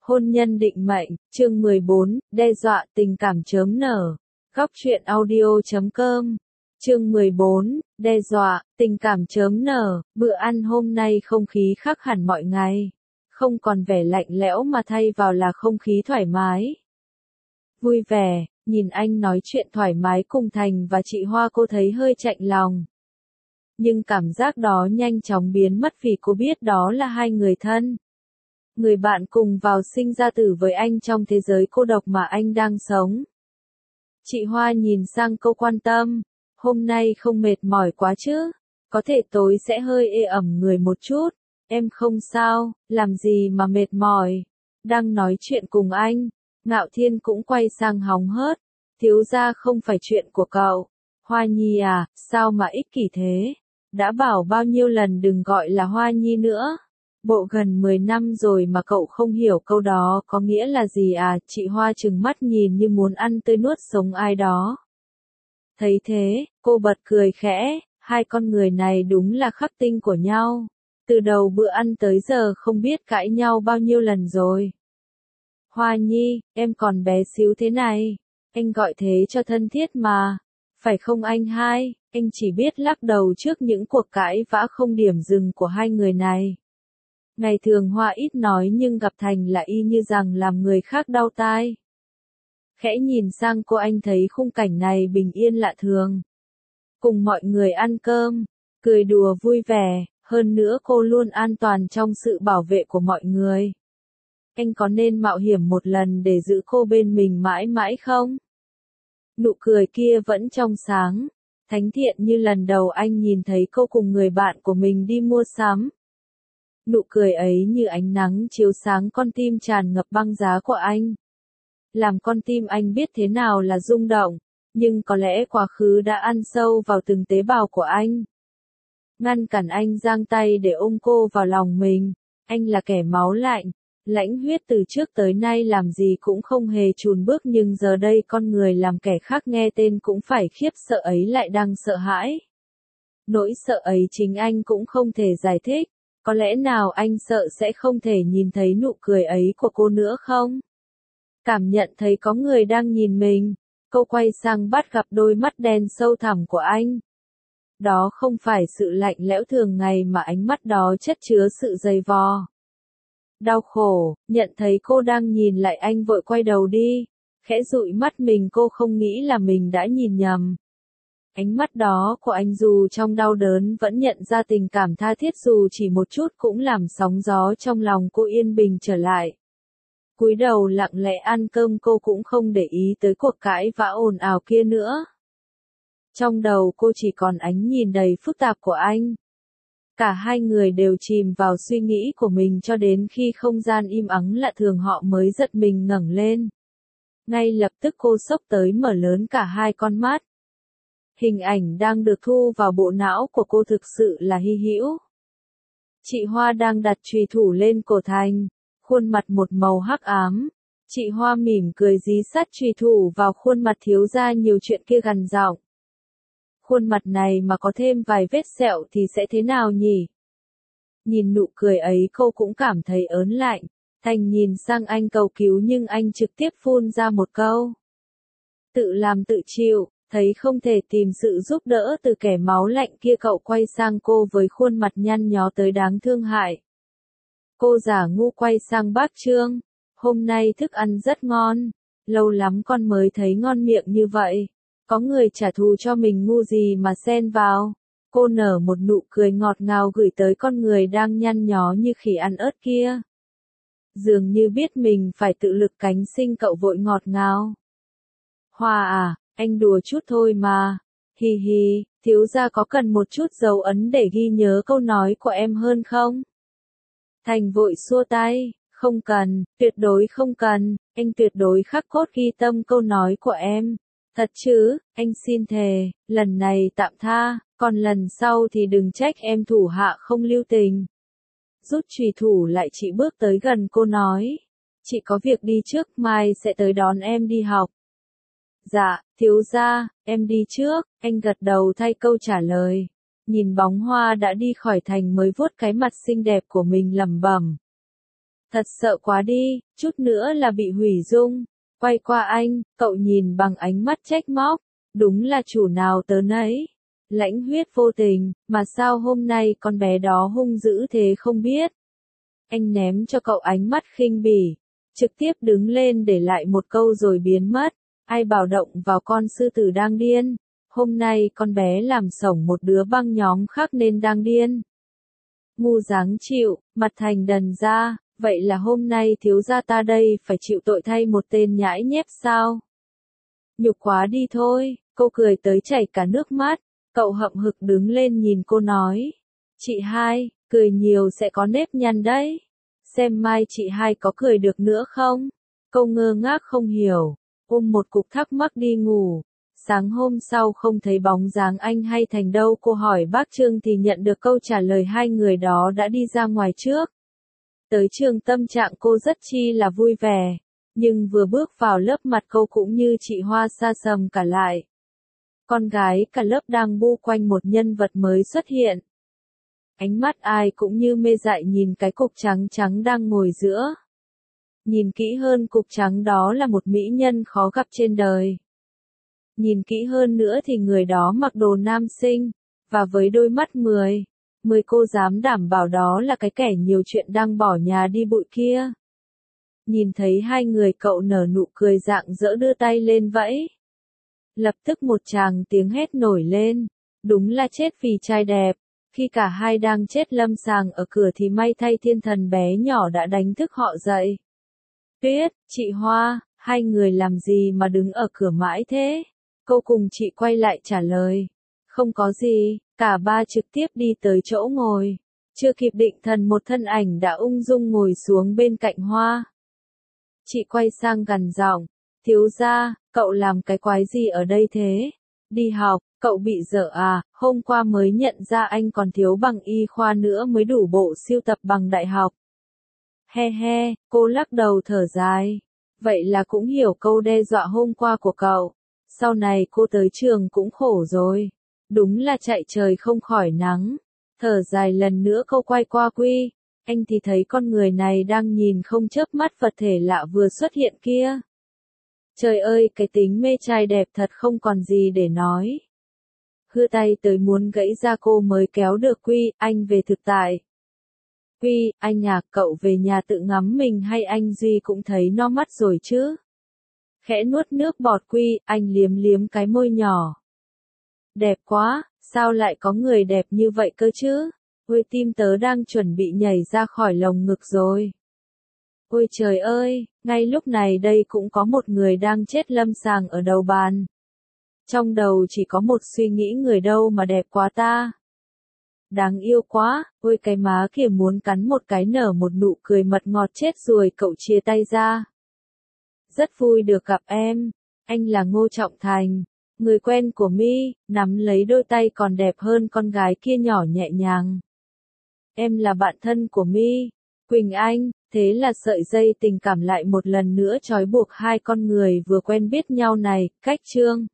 Hôn nhân định mệnh, chương 14, đe dọa tình cảm chớm nở. Góc truyện audio.com. Chương 14, đe dọa, tình cảm chớm nở. Bữa ăn hôm nay không khí khác hẳn mọi ngày. Không còn vẻ lạnh lẽo mà thay vào là không khí thoải mái. Vui vẻ, nhìn anh nói chuyện thoải mái cùng Thành và chị Hoa, cô thấy hơi chạnh lòng. Nhưng cảm giác đó nhanh chóng biến mất vì cô biết đó là hai người thân. Người bạn cùng vào sinh ra tử với anh trong thế giới cô độc mà anh đang sống. Chị Hoa nhìn sang cô quan tâm, hôm nay không mệt mỏi quá chứ? Có thể tối sẽ hơi ê ẩm người một chút. Em không sao, làm gì mà mệt mỏi. Đang nói chuyện cùng anh, Ngạo Thiên cũng quay sang hóng hớt. Thiếu gia không phải chuyện của cậu. Hoa Nhi à, sao mà ích kỷ thế? Đã bảo bao nhiêu lần đừng gọi là Hoa Nhi nữa. Bộ gần 10 năm rồi mà cậu không hiểu câu đó có nghĩa là gì à? Chị Hoa trừng mắt nhìn như muốn ăn tươi nuốt sống ai đó. Thấy thế, cô bật cười khẽ, hai con người này đúng là khắc tinh của nhau. Từ đầu bữa ăn tới giờ không biết cãi nhau bao nhiêu lần rồi. Hoa Nhi, em còn bé xíu thế này. Anh gọi thế cho thân thiết mà. Phải không anh hai? Anh chỉ biết lắc đầu trước những cuộc cãi vã không điểm dừng của hai người này. Ngày thường Hoa ít nói nhưng gặp Thành là y như rằng làm người khác đau tai. Khẽ nhìn sang cô, anh thấy khung cảnh này bình yên lạ thường. Cùng mọi người ăn cơm, cười đùa vui vẻ, hơn nữa cô luôn an toàn trong sự bảo vệ của mọi người. Anh có nên mạo hiểm một lần để giữ cô bên mình mãi mãi không? Nụ cười kia vẫn trong sáng, thánh thiện như lần đầu anh nhìn thấy cô cùng người bạn của mình đi mua sắm. Nụ cười ấy như ánh nắng chiếu sáng con tim tràn ngập băng giá của anh. Làm con tim anh biết thế nào là rung động, nhưng có lẽ quá khứ đã ăn sâu vào từng tế bào của anh. Ngăn cản anh giang tay để ôm cô vào lòng mình, anh là kẻ máu lạnh, lãnh huyết từ trước tới nay làm gì cũng không hề chùn bước, nhưng giờ đây con người làm kẻ khác nghe tên cũng phải khiếp sợ ấy lại đang sợ hãi. Nỗi sợ ấy chính anh cũng không thể giải thích. Có lẽ nào anh sợ sẽ không thể nhìn thấy nụ cười ấy của cô nữa không? Cảm nhận thấy có người đang nhìn mình, cô quay sang bắt gặp đôi mắt đen sâu thẳm của anh. Đó không phải sự lạnh lẽo thường ngày mà ánh mắt đó chất chứa sự dày vò. Đau khổ, nhận thấy cô đang nhìn lại anh vội quay đầu đi, khẽ dụi mắt mình, cô không nghĩ là mình đã nhìn nhầm. Ánh mắt đó của anh dù trong đau đớn vẫn nhận ra tình cảm tha thiết, dù chỉ một chút cũng làm sóng gió trong lòng cô yên bình trở lại. Cúi đầu lặng lẽ ăn cơm, cô cũng không để ý tới cuộc cãi vã ồn ào kia nữa. Trong đầu cô chỉ còn ánh nhìn đầy phức tạp của anh. Cả hai người đều chìm vào suy nghĩ của mình cho đến khi không gian im ắng lạ thường họ mới giật mình ngẩng lên. Ngay lập tức cô sốc tới mở lớn cả hai con mắt. Hình ảnh đang được thu vào bộ não của cô thực sự là hy hữu. Chị Hoa đang đặt chùy thủ lên cổ Thành, khuôn mặt một màu hắc ám. Chị Hoa mỉm cười dí sát chùy thủ vào khuôn mặt thiếu gia nhiều chuyện kia, gằn giọng. Khuôn mặt này mà có thêm vài vết sẹo thì sẽ thế nào nhỉ? Nhìn nụ cười ấy cô cũng cảm thấy ớn lạnh. Thành nhìn sang anh cầu cứu nhưng anh trực tiếp phun ra một câu. Tự làm tự chịu. Thấy không thể tìm sự giúp đỡ từ kẻ máu lạnh kia, cậu quay sang cô với khuôn mặt nhăn nhó tới đáng thương hại. Cô giả ngu quay sang bác Trương. Hôm nay thức ăn rất ngon. Lâu lắm con mới thấy ngon miệng như vậy. Có người trả thù cho mình ngu gì mà xen vào. Cô nở một nụ cười ngọt ngào gửi tới con người đang nhăn nhó như khỉ ăn ớt kia. Dường như biết mình phải tự lực cánh sinh, cậu vội ngọt ngào. Hoa à, anh đùa chút thôi mà. Hi hi, thiếu gia có cần một chút dấu ấn để ghi nhớ câu nói của em hơn không? Thành vội xua tay, không cần, tuyệt đối không cần, anh tuyệt đối khắc cốt ghi tâm câu nói của em. Thật chứ, anh xin thề, lần này tạm tha, còn lần sau thì đừng trách em thủ hạ không lưu tình. Rút chùy thủ lại, chị bước tới gần cô nói. Chị có việc đi trước, mai sẽ tới đón em đi học. Dạ, thiếu gia, em đi trước, anh gật đầu thay câu trả lời. Nhìn bóng Hoa đã đi khỏi Thành mới vuốt cái mặt xinh đẹp của mình lẩm bẩm. Thật sợ quá đi, chút nữa là bị hủy dung. Quay qua anh, cậu nhìn bằng ánh mắt trách móc. Đúng là chủ nào tớ nấy. Lãnh Huyết vô tình, mà sao hôm nay con bé đó hung dữ thế không biết. Anh ném cho cậu ánh mắt khinh bỉ, trực tiếp đứng lên để lại một câu rồi biến mất. Ai bảo động vào con sư tử đang điên. Hôm nay con bé làm sổng một đứa băng nhóm khác nên đang điên. Ngu dáng chịu, mặt thành đần ra, vậy là hôm nay thiếu gia ta đây phải chịu tội thay một tên nhãi nhép sao? Nhục quá đi thôi, cô cười tới chảy cả nước mắt, cậu hậm hực đứng lên nhìn cô nói. Chị hai, cười nhiều sẽ có nếp nhăn đấy. Xem mai chị hai có cười được nữa không? Cô ngơ ngác không hiểu, ôm một cục thắc mắc đi ngủ. Sáng hôm sau không thấy bóng dáng anh hay Thành đâu, cô hỏi bác Trương thì nhận được câu trả lời hai người đó đã đi ra ngoài trước. Tới trường tâm trạng cô rất chi là vui vẻ, nhưng vừa bước vào lớp mặt cô cũng như chị Hoa sa sầm cả lại. Con gái cả lớp đang bu quanh một nhân vật mới xuất hiện. Ánh mắt ai cũng như mê dại nhìn cái cục trắng trắng đang ngồi giữa. Nhìn kỹ hơn cục trắng đó là một mỹ nhân khó gặp trên đời. Nhìn kỹ hơn nữa thì người đó mặc đồ nam sinh, và với đôi mắt 10 cô dám đảm bảo đó là cái kẻ nhiều chuyện đang bỏ nhà đi bụi kia. Nhìn thấy hai người cậu nở nụ cười rạng rỡ đưa tay lên vẫy. Lập tức một tràng tiếng hét nổi lên, đúng là chết vì trai đẹp. Khi cả hai đang chết lâm sàng ở cửa thì may thay thiên thần bé nhỏ đã đánh thức họ dậy. Tuyết, chị Hoa, hai người làm gì mà đứng ở cửa mãi thế? Cô cùng chị quay lại trả lời. Không có gì, cả ba trực tiếp đi tới chỗ ngồi. Chưa kịp định thần một thân ảnh đã ung dung ngồi xuống bên cạnh Hoa. Chị quay sang gằn giọng, thiếu gia, cậu làm cái quái gì ở đây thế? Đi học, cậu bị dở à, hôm qua mới nhận ra anh còn thiếu bằng y khoa nữa mới đủ bộ siêu tập bằng đại học. He he, cô lắc đầu thở dài. Vậy là cũng hiểu câu đe dọa hôm qua của cậu. Sau này cô tới trường cũng khổ rồi. Đúng là chạy trời không khỏi nắng. Thở dài lần nữa cô quay qua Quy. Anh thì thấy con người này đang nhìn không chớp mắt vật thể lạ vừa xuất hiện kia. Trời ơi, cái tính mê trai đẹp thật không còn gì để nói. Hư tay tới muốn gãy ra cô mới kéo được Quy, anh về thực tại. Quy, anh à, cậu về nhà tự ngắm mình hay anh Duy cũng thấy no mắt rồi chứ? Khẽ nuốt nước bọt Quy, anh liếm liếm cái môi nhỏ. Đẹp quá, sao lại có người đẹp như vậy cơ chứ? Ôi tim tớ đang chuẩn bị nhảy ra khỏi lồng ngực rồi. Ôi trời ơi, ngay lúc này đây cũng có một người đang chết lâm sàng ở đầu bàn. Trong đầu chỉ có một suy nghĩ người đâu mà đẹp quá ta. Đáng yêu quá, ôi cái má kìa muốn cắn một cái nở một nụ cười mật ngọt chết rồi cậu chia tay ra. Rất vui được gặp em, anh là Ngô Trọng Thành, người quen của My, nắm lấy đôi tay còn đẹp hơn con gái kia nhỏ nhẹ nhàng. Em là bạn thân của My, Quỳnh Anh, thế là sợi dây tình cảm lại một lần nữa trói buộc hai con người vừa quen biết nhau này, cách chương.